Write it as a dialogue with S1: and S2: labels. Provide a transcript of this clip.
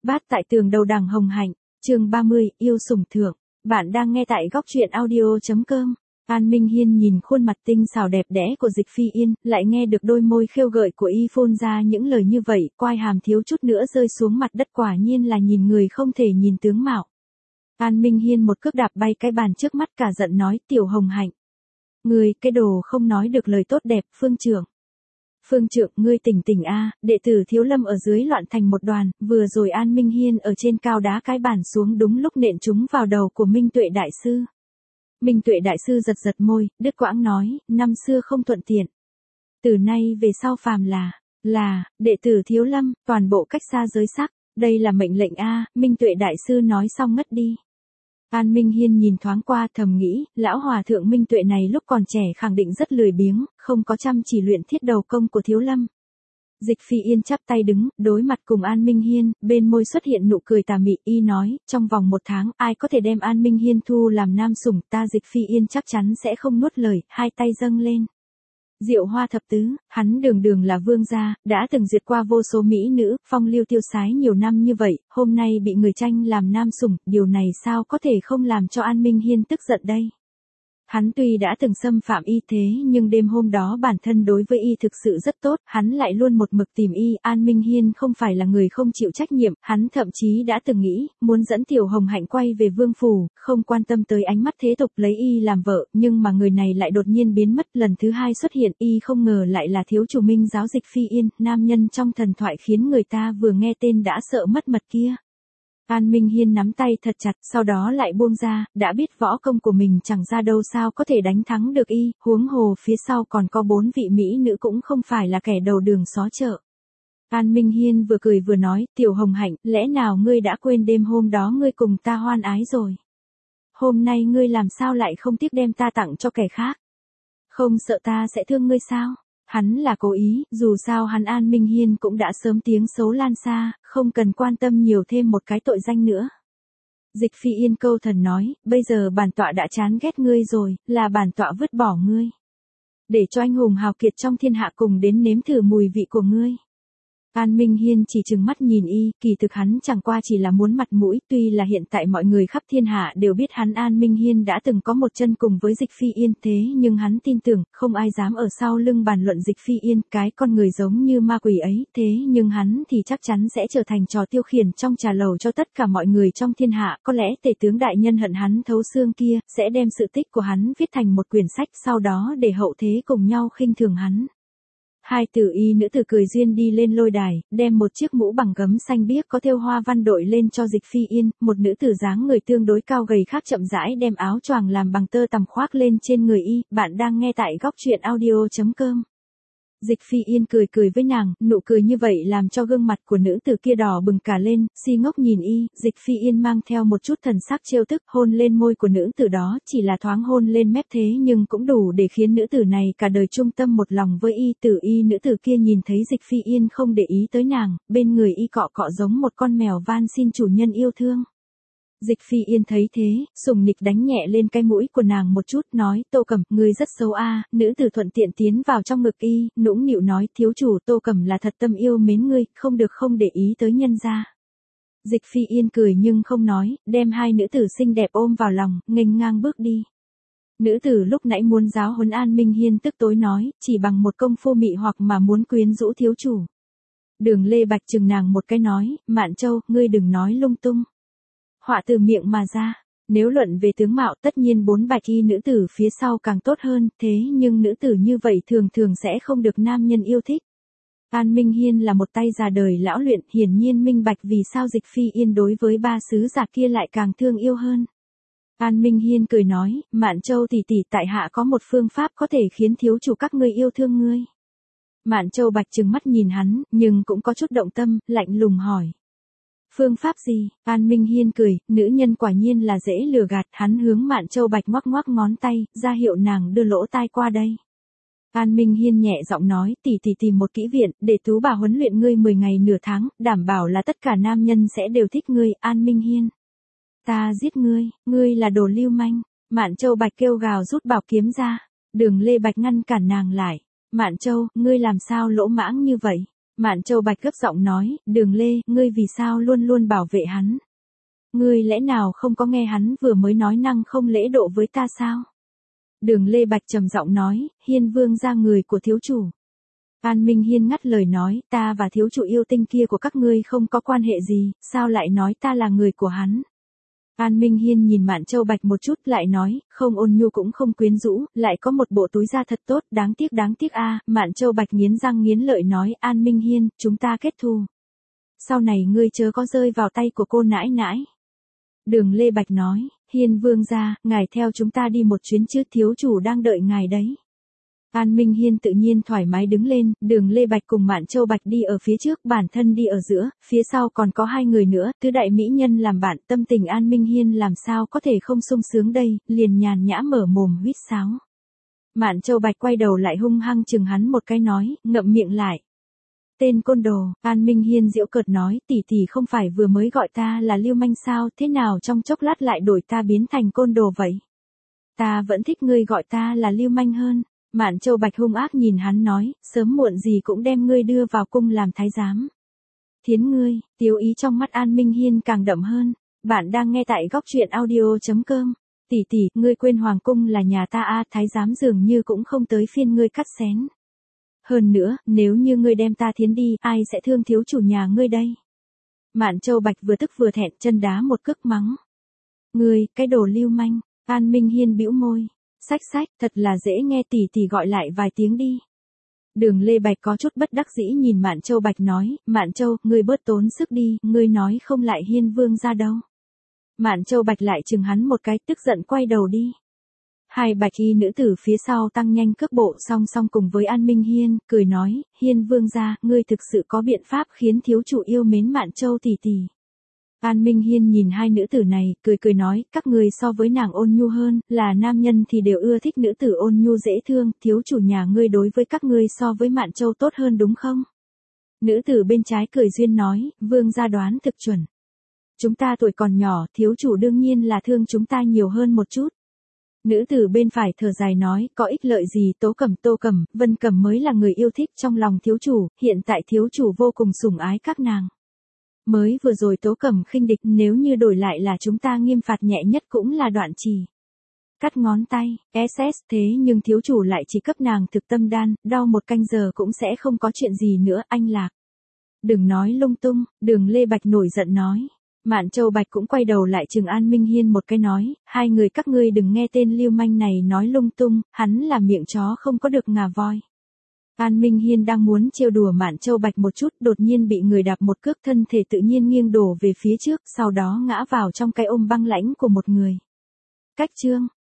S1: Bát tại tường đầu đằng hồng hạnh, chương 30, yêu sủng thượng. Bạn đang nghe tại góc truyện audio.com. An Minh Hiên nhìn khuôn mặt tinh xảo đẹp đẽ của Dịch Phi Yên, lại nghe được đôi môi khêu gợi của y phun ra những lời như vậy, quai hàm thiếu chút nữa rơi xuống mặt đất, quả nhiên là nhìn người không thể nhìn tướng mạo. An Minh Hiên một cước đạp bay cái bàn trước mắt, cả giận nói, Tiểu Hồng Hạnh. Ngươi, cái đồ không nói được lời tốt đẹp, Phương trưởng. Phương trượng, ngươi tỉnh tỉnh a, đệ tử Thiếu Lâm ở dưới loạn thành một đoàn, vừa rồi An Minh Hiên ở trên cao đá cái bàn xuống, đúng lúc nện trúng vào đầu của Minh Tuệ đại sư. Minh Tuệ đại sư giật giật môi, đứt quãng nói, năm xưa không thuận tiện. Từ nay về sau phàm là, đệ tử Thiếu Lâm, toàn bộ cách xa giới sắc, đây là mệnh lệnh a, Minh Tuệ đại sư nói xong ngất đi. An Minh Hiên nhìn thoáng qua, thầm nghĩ, lão hòa thượng Minh Tuệ này lúc còn trẻ khẳng định rất lười biếng, không có chăm chỉ luyện thiết đầu công của Thiếu Lâm. Dịch Phi Yên chắp tay đứng, đối mặt cùng An Minh Hiên, bên môi xuất hiện nụ cười tà mị, y nói, trong vòng 1 tháng, ai có thể đem An Minh Hiên thu làm nam sủng, ta Dịch Phi Yên chắc chắn sẽ không nuốt lời, hai tay dâng lên. Diệu Hoa thập tứ, hắn đường đường là vương gia, đã từng duyệt qua vô số mỹ nữ, phong lưu tiêu sái nhiều năm như vậy, hôm nay bị người tranh làm nam sủng, điều này sao có thể không làm cho An Minh Hiên tức giận đây. Hắn tuy đã từng xâm phạm y thế nhưng đêm hôm đó bản thân đối với y thực sự rất tốt, hắn lại luôn một mực tìm y. An Minh Hiên không phải là người không chịu trách nhiệm, hắn thậm chí đã từng nghĩ, muốn dẫn Tiểu Hồng Hạnh quay về vương phủ, không quan tâm tới ánh mắt thế tục lấy y làm vợ, nhưng mà người này lại đột nhiên biến mất, lần thứ hai xuất hiện, y không ngờ lại là thiếu chủ Minh giáo Dịch Phi Yên, nam nhân trong thần thoại khiến người ta vừa nghe tên đã sợ mất mật kia. An Minh Hiên nắm tay thật chặt, sau đó lại buông ra, đã biết võ công của mình chẳng ra đâu, sao có thể đánh thắng được y, huống hồ phía sau còn có 4 vị mỹ nữ cũng không phải là kẻ đầu đường xó chợ. An Minh Hiên vừa cười vừa nói, Tiểu Hồng Hạnh, lẽ nào ngươi đã quên đêm hôm đó ngươi cùng ta hoan ái rồi? Hôm nay ngươi làm sao lại không tiếc đem ta tặng cho kẻ khác? Không sợ ta sẽ thương ngươi sao? Hắn là cố ý, dù sao hắn An Minh Hiên cũng đã sớm tiếng xấu lan xa, không cần quan tâm nhiều thêm một cái tội danh nữa. Dịch Phi Yên câu thần nói, bây giờ bản tọa đã chán ghét ngươi rồi, là bản tọa vứt bỏ ngươi. Để cho anh hùng hào kiệt trong thiên hạ cùng đến nếm thử mùi vị của ngươi. An Minh Hiên chỉ trừng mắt nhìn y, kỳ thực hắn chẳng qua chỉ là muốn mặt mũi, tuy là hiện tại mọi người khắp thiên hạ đều biết hắn An Minh Hiên đã từng có một chân cùng với Dịch Phi Yên, thế nhưng hắn tin tưởng, không ai dám ở sau lưng bàn luận Dịch Phi Yên, cái con người giống như ma quỷ ấy, thế nhưng hắn thì chắc chắn sẽ trở thành trò tiêu khiển trong trà lầu cho tất cả mọi người trong thiên hạ, có lẽ tể tướng đại nhân hận hắn thấu xương kia, sẽ đem sự tích của hắn viết thành một quyển sách, sau đó để hậu thế cùng nhau khinh thường hắn. Hai tử y nữ tử cười duyên đi lên lôi đài, đem một chiếc mũ bằng gấm xanh biếc có thêu hoa văn đội lên cho Dịch Phi Yên, một nữ tử dáng người tương đối cao gầy khác chậm rãi đem áo choàng làm bằng tơ tằm khoác lên trên người y. Bạn đang nghe tại góc truyện audio.com. Dịch Phi Yên cười cười với nàng, nụ cười như vậy làm cho gương mặt của nữ tử kia đỏ bừng cả lên, si ngốc nhìn y. Dịch Phi Yên mang theo một chút thần sắc trêu tức, hôn lên môi của nữ tử đó, chỉ là thoáng hôn lên mép thế nhưng cũng đủ để khiến nữ tử này cả đời trung tâm một lòng với y. Nữ tử kia nhìn thấy Dịch Phi Yên không để ý tới nàng, bên người y cọ cọ giống một con mèo van xin chủ nhân yêu thương. Dịch Phi Yên thấy thế, sùng nịch đánh nhẹ lên cái mũi của nàng một chút, nói, Tô Cẩm, ngươi rất xấu a. Nữ tử thuận tiện tiến vào trong ngực y, nũng nịu nói, thiếu chủ Tô Cẩm là thật tâm yêu mến ngươi, không được không để ý tới nhân gia. Dịch Phi Yên cười nhưng không nói, đem hai nữ tử xinh đẹp ôm vào lòng, nghênh ngang bước đi. Nữ tử lúc nãy muốn giáo huấn An Minh Hiên tức tối nói, chỉ bằng một công phu mị hoặc mà muốn quyến rũ thiếu chủ. Đường Lê Bạch chừng nàng một cái nói, Mạn Châu, ngươi đừng nói lung tung. Họa từ miệng mà ra, nếu luận về tướng mạo tất nhiên 4 bạch y nữ tử phía sau càng tốt hơn, thế nhưng nữ tử như vậy thường thường sẽ không được nam nhân yêu thích. An Minh Hiên là một tay già đời lão luyện, hiển nhiên minh bạch vì sao Dịch Phi Yên đối với 3 sứ giả kia lại càng thương yêu hơn. An Minh Hiên cười nói, Mạn Châu tỷ tỷ, tại hạ có một phương pháp có thể khiến thiếu chủ các ngươi yêu thương ngươi. Mạn Châu Bạch trừng mắt nhìn hắn, nhưng cũng có chút động tâm, lạnh lùng hỏi. Phương pháp gì? An Minh Hiên cười, nữ nhân quả nhiên là dễ lừa gạt, hắn hướng Mạn Châu Bạch ngoắc ngoắc ngón tay, ra hiệu nàng đưa lỗ tai qua đây. An Minh Hiên nhẹ giọng nói, tỷ tỷ tìm một kỹ viện, để tú bà huấn luyện ngươi 10 ngày nửa tháng, đảm bảo là tất cả nam nhân sẽ đều thích ngươi. An Minh Hiên, ta giết ngươi là đồ lưu manh. Mạn Châu Bạch kêu gào rút bảo kiếm ra. Đường Lê Bạch ngăn cản nàng lại. Mạn Châu, ngươi làm sao lỗ mãng như vậy? Mạn Châu Bạch gấp giọng nói, Đường Lê, ngươi vì sao luôn luôn bảo vệ hắn? Ngươi lẽ nào không có nghe hắn vừa mới nói năng không lễ độ với ta sao? Đường Lê Bạch trầm giọng nói, Hiên Vương gia người của thiếu chủ. An Minh Hiên ngắt lời nói, ta và thiếu chủ yêu tinh kia của các ngươi không có quan hệ gì, sao lại nói ta là người của hắn? An Minh Hiên nhìn Mạn Châu Bạch một chút lại nói, không ôn nhu cũng không quyến rũ, lại có một bộ túi da thật tốt, đáng tiếc a. Mạn Châu Bạch nghiến răng nghiến lợi nói, An Minh Hiên, chúng ta kết thù. Sau này ngươi chớ có rơi vào tay của cô nãi nãi. Đường Lê Bạch nói, Hiên Vương gia, ngài theo chúng ta đi một chuyến chứ, thiếu chủ đang đợi ngài đấy. An Minh Hiên tự nhiên thoải mái đứng lên, Đường Lê Bạch cùng Mạn Châu Bạch đi ở phía trước, bản thân đi ở giữa, phía sau còn có hai người nữa, tứ đại mỹ nhân làm bạn, tâm tình An Minh Hiên làm sao có thể không sung sướng đây, liền nhàn nhã mở mồm huýt sáo. Mạn Châu Bạch quay đầu lại hung hăng chừng hắn một cái nói, ngậm miệng lại. Tên côn đồ, An Minh Hiên giễu cợt nói, tỷ tỷ không phải vừa mới gọi ta là lưu manh sao, thế nào trong chốc lát lại đổi ta biến thành côn đồ vậy? Ta vẫn thích ngươi gọi ta là lưu manh hơn. Mạn Châu Bạch hung ác nhìn hắn nói, sớm muộn gì cũng đem ngươi đưa vào cung làm thái giám. Thiến ngươi, tiêu ý trong mắt An Minh Hiên càng đậm hơn. Bạn đang nghe tại góc truyện audio.com. Tỷ tỷ, ngươi quên hoàng cung là nhà ta a, thái giám dường như cũng không tới phiên ngươi cắt xén. Hơn nữa, nếu như ngươi đem ta thiến đi, ai sẽ thương thiếu chủ nhà ngươi đây? Mạn Châu Bạch vừa tức vừa thẹn, chân đá một cước mắng. Ngươi, cái đồ lưu manh. An Minh Hiên bĩu môi. Sách, thật là dễ nghe, tỷ tỷ gọi lại vài tiếng đi. Đường Lê Bạch có chút bất đắc dĩ nhìn Mạn Châu Bạch nói, Mạn Châu, ngươi bớt tốn sức đi, ngươi nói không lại Hiên Vương ra đâu. Mạn Châu Bạch lại chừng hắn một cái, tức giận quay đầu đi. Hai bạch y nữ tử phía sau tăng nhanh cước bộ song song cùng với An Minh Hiên, cười nói, Hiên Vương gia, ngươi thực sự có biện pháp khiến thiếu chủ yêu mến Mạn Châu tỷ tỷ. An Minh Hiên nhìn hai nữ tử này, cười nói, các người so với nàng ôn nhu hơn, là nam nhân thì đều ưa thích nữ tử ôn nhu dễ thương, thiếu chủ nhà ngươi đối với các ngươi so với Mạn Châu tốt hơn đúng không? Nữ tử bên trái cười duyên nói, Vương gia đoán thực chuẩn. Chúng ta tuổi còn nhỏ, thiếu chủ đương nhiên là thương chúng ta nhiều hơn một chút. Nữ tử bên phải thở dài nói, có ích lợi gì, Tô Cẩm, Vân Cẩm mới là người yêu thích trong lòng thiếu chủ, hiện tại thiếu chủ vô cùng sủng ái các nàng. Mới vừa rồi Tố Cẩm khinh địch, nếu như đổi lại là chúng ta nghiêm phạt nhẹ nhất cũng là đoạn trì. Cắt ngón tay, SS, thế nhưng thiếu chủ lại chỉ cấp nàng thực tâm đan, đau một canh giờ cũng sẽ không có chuyện gì nữa, anh Lạc. Đừng nói lung tung, Đường Lê Bạch nổi giận nói. Mạn Châu Bạch cũng quay đầu lại chừng An Minh Hiên một cái nói, hai người các ngươi đừng nghe tên lưu manh này nói lung tung, hắn là miệng chó không có được ngà voi. An Minh Hiên đang muốn trêu đùa Mạn Châu Bạch một chút, đột nhiên bị người đạp một cước, thân thể tự nhiên nghiêng đổ về phía trước, sau đó ngã vào trong cái ôm băng lãnh của một người. Cách chương